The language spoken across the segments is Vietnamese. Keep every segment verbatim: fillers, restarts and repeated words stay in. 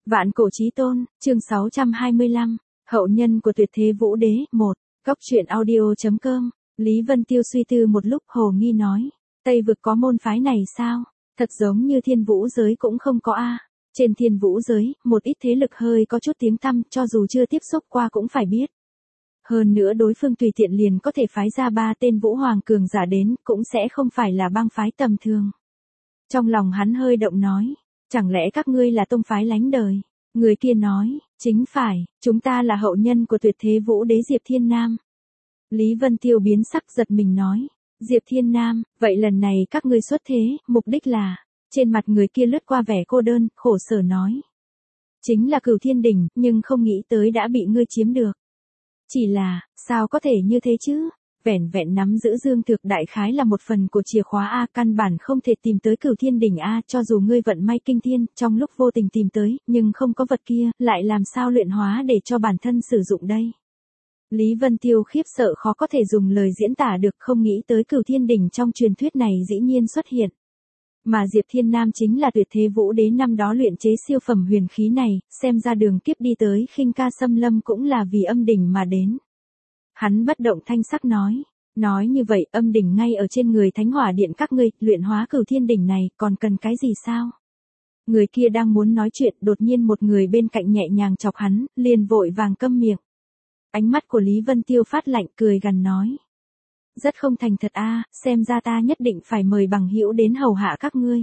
Vạn cổ chí tôn, chương sáu trăm hai mươi lăm, hậu nhân của tuyệt thế vũ đế, một, Cốc truyện audio chấm com, Lý Vân Tiêu suy tư một lúc hồ nghi nói, Tây vực có môn phái này sao? Thật giống như thiên vũ giới cũng không có a. Trên thiên vũ giới, một ít thế lực hơi có chút tiếng tăm cho dù chưa tiếp xúc qua cũng phải biết. Hơn nữa đối phương tùy tiện liền có thể phái ra ba tên vũ hoàng cường giả đến cũng sẽ không phải là bang phái tầm thường. Trong lòng hắn hơi động nói, chẳng lẽ các ngươi là tông phái lánh đời? Người kia nói, chính phải, chúng ta là hậu nhân của tuyệt thế vũ đế Diệp Thiên Nam. Lý Vân Tiêu biến sắc giật mình nói, Diệp Thiên Nam, vậy lần này các ngươi xuất thế, mục đích là, trên mặt người kia lướt qua vẻ cô đơn, khổ sở nói. Chính là Cửu Thiên Đỉnh, nhưng không nghĩ tới đã bị ngươi chiếm được. Chỉ là, sao có thể như thế chứ? Vẻn vẹn nắm giữ dương thực đại khái là một phần của chìa khóa A, căn bản không thể tìm tới Cửu Thiên Đỉnh A, cho dù ngươi vận may kinh thiên, trong lúc vô tình tìm tới, nhưng không có vật kia, lại làm sao luyện hóa để cho bản thân sử dụng đây? Lý Vân Tiêu khiếp sợ khó có thể dùng lời diễn tả được, không nghĩ tới Cửu Thiên Đỉnh trong truyền thuyết này dĩ nhiên xuất hiện. Mà Diệp Thiên Nam chính là tuyệt thế vũ đế năm đó luyện chế siêu phẩm huyền khí này, xem ra đường kiếp đi tới Khinh Ca Xâm Lâm cũng là vì âm đỉnh mà đến. Hắn bất động thanh sắc nói, nói như vậy âm đỉnh ngay ở trên người Thánh Hỏa Điện các ngươi, luyện hóa Cửu Thiên Đỉnh này còn cần cái gì sao? Người kia đang muốn nói chuyện, đột nhiên một người bên cạnh nhẹ nhàng chọc hắn, liền vội vàng câm miệng. Ánh mắt của Lý Vân Tiêu phát lạnh cười gằn nói. Rất không thành thật a, xem ra ta nhất định phải mời bằng hữu đến hầu hạ các ngươi.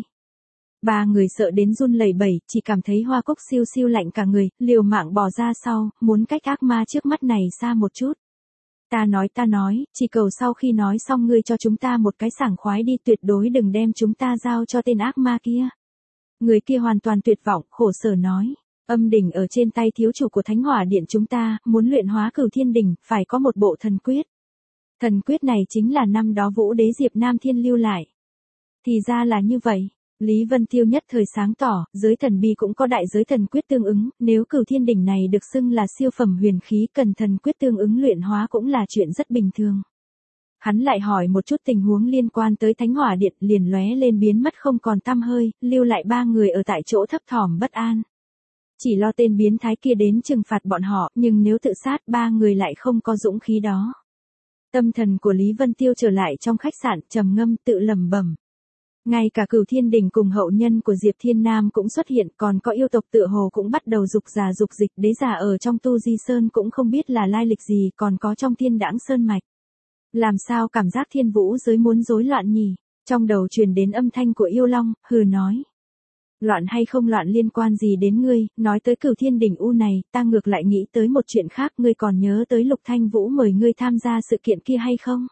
Ba người sợ đến run lẩy bẩy, chỉ cảm thấy hoa cúc siêu siêu lạnh cả người, liều mạng bò ra sau, muốn cách ác ma trước mắt này xa một chút. Ta nói ta nói, chỉ cầu sau khi nói xong ngươi cho chúng ta một cái sảng khoái đi, tuyệt đối đừng đem chúng ta giao cho tên ác ma kia. Người kia hoàn toàn tuyệt vọng, khổ sở nói. Âm đỉnh ở trên tay thiếu chủ của Thánh Hỏa Điện chúng ta, muốn luyện hóa Cửu Thiên Đỉnh, phải có một bộ thần quyết. Thần quyết này chính là năm đó vũ đế Diệp Nam Thiên lưu lại. Thì ra là như vậy. Lý Vân Tiêu nhất thời sáng tỏ, giới thần bi cũng có đại giới thần quyết tương ứng, nếu Cửu Thiên Đỉnh này được xưng là siêu phẩm huyền khí cần thần quyết tương ứng luyện hóa cũng là chuyện rất bình thường. Hắn lại hỏi một chút tình huống liên quan tới Thánh Hỏa Điện, liền lóe lên biến mất không còn tăm hơi, lưu lại ba người ở tại chỗ thấp thỏm bất an. Chỉ lo tên biến thái kia đến trừng phạt bọn họ, nhưng nếu tự sát ba người lại không có dũng khí đó. Tâm thần của Lý Vân Tiêu trở lại trong khách sạn, trầm ngâm tự lẩm bẩm. Ngay cả Cửu Thiên Đỉnh cùng hậu nhân của Diệp Thiên Nam cũng xuất hiện, còn có yêu tộc tựa hồ cũng bắt đầu dục giả dục dịch, đế giả ở trong Tu Di Sơn cũng không biết là lai lịch gì, còn có trong Thiên Đãng Sơn mạch. Làm sao cảm giác thiên vũ giới muốn rối loạn nhỉ? Trong đầu truyền đến âm thanh của yêu long, hừ nói. Loạn hay không loạn liên quan gì đến ngươi, nói tới Cửu Thiên Đỉnh u này, ta ngược lại nghĩ tới một chuyện khác, ngươi còn nhớ tới Lục Thanh Vũ mời ngươi tham gia sự kiện kia hay không?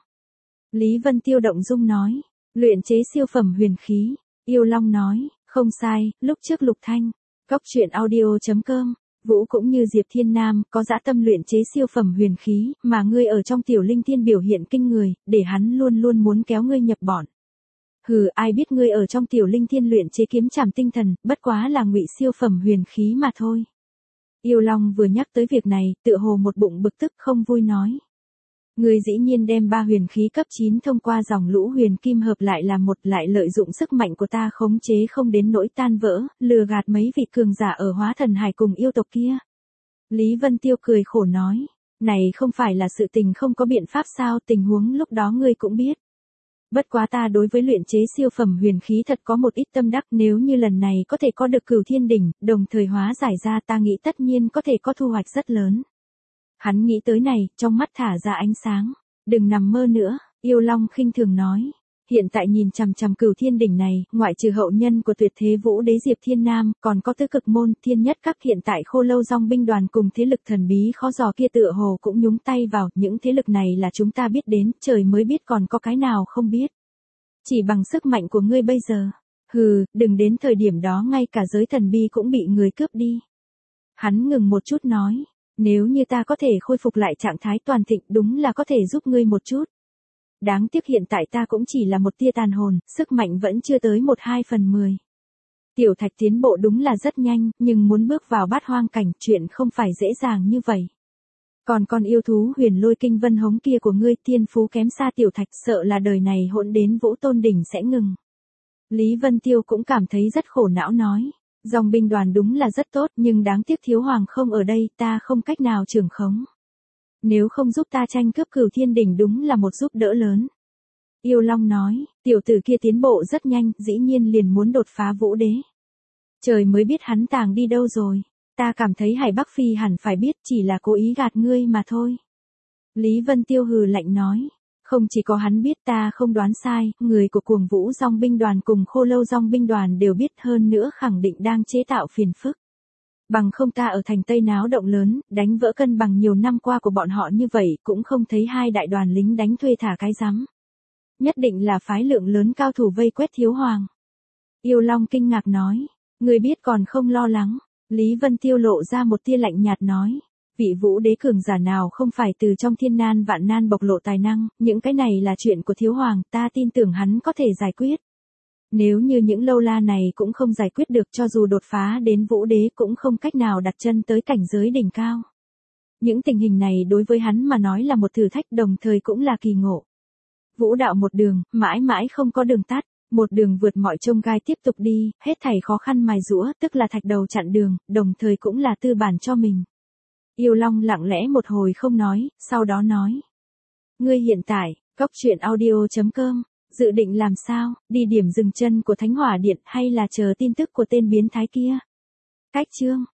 Lý Vân Tiêu động dung nói, luyện chế siêu phẩm huyền khí, yêu long nói, không sai, lúc trước Lục Thanh, Cốc truyện audio chấm com, Vũ cũng như Diệp Thiên Nam, có dã tâm luyện chế siêu phẩm huyền khí, mà ngươi ở trong Tiểu Linh Thiên biểu hiện kinh người, để hắn luôn luôn muốn kéo ngươi nhập bọn. Hừ, ai biết ngươi ở trong Tiểu Linh Thiên luyện chế kiếm trảm tinh thần, bất quá là ngụy siêu phẩm huyền khí mà thôi. Yêu Long vừa nhắc tới việc này, tựa hồ một bụng bực tức không vui nói. Ngươi dĩ nhiên đem ba huyền khí cấp chín thông qua dòng lũ huyền kim hợp lại là một, lại lợi dụng sức mạnh của ta khống chế không đến nỗi tan vỡ, lừa gạt mấy vị cường giả ở Hóa Thần Hải cùng yêu tộc kia. Lý Vân Tiêu cười khổ nói, này không phải là sự tình không có biện pháp sao, tình huống lúc đó ngươi cũng biết. Bất quá ta đối với luyện chế siêu phẩm huyền khí thật có một ít tâm đắc, nếu như lần này có thể có được Cửu Thiên Đỉnh, đồng thời hóa giải ra, ta nghĩ tất nhiên có thể có thu hoạch rất lớn. Hắn nghĩ tới này, trong mắt thả ra ánh sáng. Đừng nằm mơ nữa, yêu long khinh thường nói. Hiện tại nhìn chằm chằm Cửu Thiên Đỉnh này, ngoại trừ hậu nhân của tuyệt thế vũ đế Diệp Thiên Nam, còn có tứ cực môn, thiên nhất các hiện tại Khô Lâu Dòng binh đoàn cùng thế lực thần bí khó dò kia tựa hồ cũng nhúng tay vào, những thế lực này là chúng ta biết đến, trời mới biết còn có cái nào không biết. Chỉ bằng sức mạnh của ngươi bây giờ, hừ, đừng đến thời điểm đó ngay cả giới thần bi cũng bị người cướp đi. Hắn ngừng một chút nói, nếu như ta có thể khôi phục lại trạng thái toàn thịnh đúng là có thể giúp ngươi một chút. Đáng tiếc hiện tại ta cũng chỉ là một tia tàn hồn, sức mạnh vẫn chưa tới một hai phần mười. Tiểu Thạch tiến bộ đúng là rất nhanh, nhưng muốn bước vào bát hoang cảnh chuyện không phải dễ dàng như vậy. Còn con yêu thú huyền lôi kinh vân hống kia của ngươi tiên phú kém xa Tiểu Thạch, sợ là đời này hỗn đến Vũ Tôn Đỉnh sẽ ngừng. Lý Vân Tiêu cũng cảm thấy rất khổ não nói. Dòng binh đoàn đúng là rất tốt nhưng đáng tiếc thiếu hoàng không ở đây, ta không cách nào trưởng khống. Nếu không giúp ta tranh cướp Cửu Thiên Đỉnh đúng là một giúp đỡ lớn. Yêu Long nói, tiểu tử kia tiến bộ rất nhanh, dĩ nhiên liền muốn đột phá Vũ Đế. Trời mới biết hắn tàng đi đâu rồi. Ta cảm thấy Hải Bắc Phi hẳn phải biết, chỉ là cố ý gạt ngươi mà thôi. Lý Vân Tiêu hừ lạnh nói. Không chỉ có hắn biết, ta không đoán sai, người của Cuồng Vũ Dòng binh đoàn cùng Khô Lâu Dòng binh đoàn đều biết, hơn nữa khẳng định đang chế tạo phiền phức. Bằng không ta ở thành Tây náo động lớn, đánh vỡ cân bằng nhiều năm qua của bọn họ như vậy, cũng không thấy hai đại đoàn lính đánh thuê thả cái rắm. Nhất định là phái lượng lớn cao thủ vây quét thiếu hoàng. Yêu Long kinh ngạc nói, người biết còn không lo lắng. Lý Vân Tiêu lộ ra một tia lạnh nhạt nói, vị Vũ Đế cường giả nào không phải từ trong thiên nan vạn nan bộc lộ tài năng, những cái này là chuyện của thiếu hoàng, ta tin tưởng hắn có thể giải quyết. Nếu như những lâu la này cũng không giải quyết được, cho dù đột phá đến Vũ Đế cũng không cách nào đặt chân tới cảnh giới đỉnh cao. Những tình hình này đối với hắn mà nói là một thử thách, đồng thời cũng là kỳ ngộ. Vũ đạo một đường, mãi mãi không có đường tắt, một đường vượt mọi chông gai tiếp tục đi, hết thảy khó khăn mài giũa, tức là thạch đầu chặn đường, đồng thời cũng là tư bản cho mình. Yêu Long lặng lẽ một hồi không nói, sau đó nói. Ngươi hiện tại, cóc truyện audio chấm com, dự định làm sao, đi điểm dừng chân của Thánh Hỏa Điện hay là chờ tin tức của tên biến thái kia? Cách chương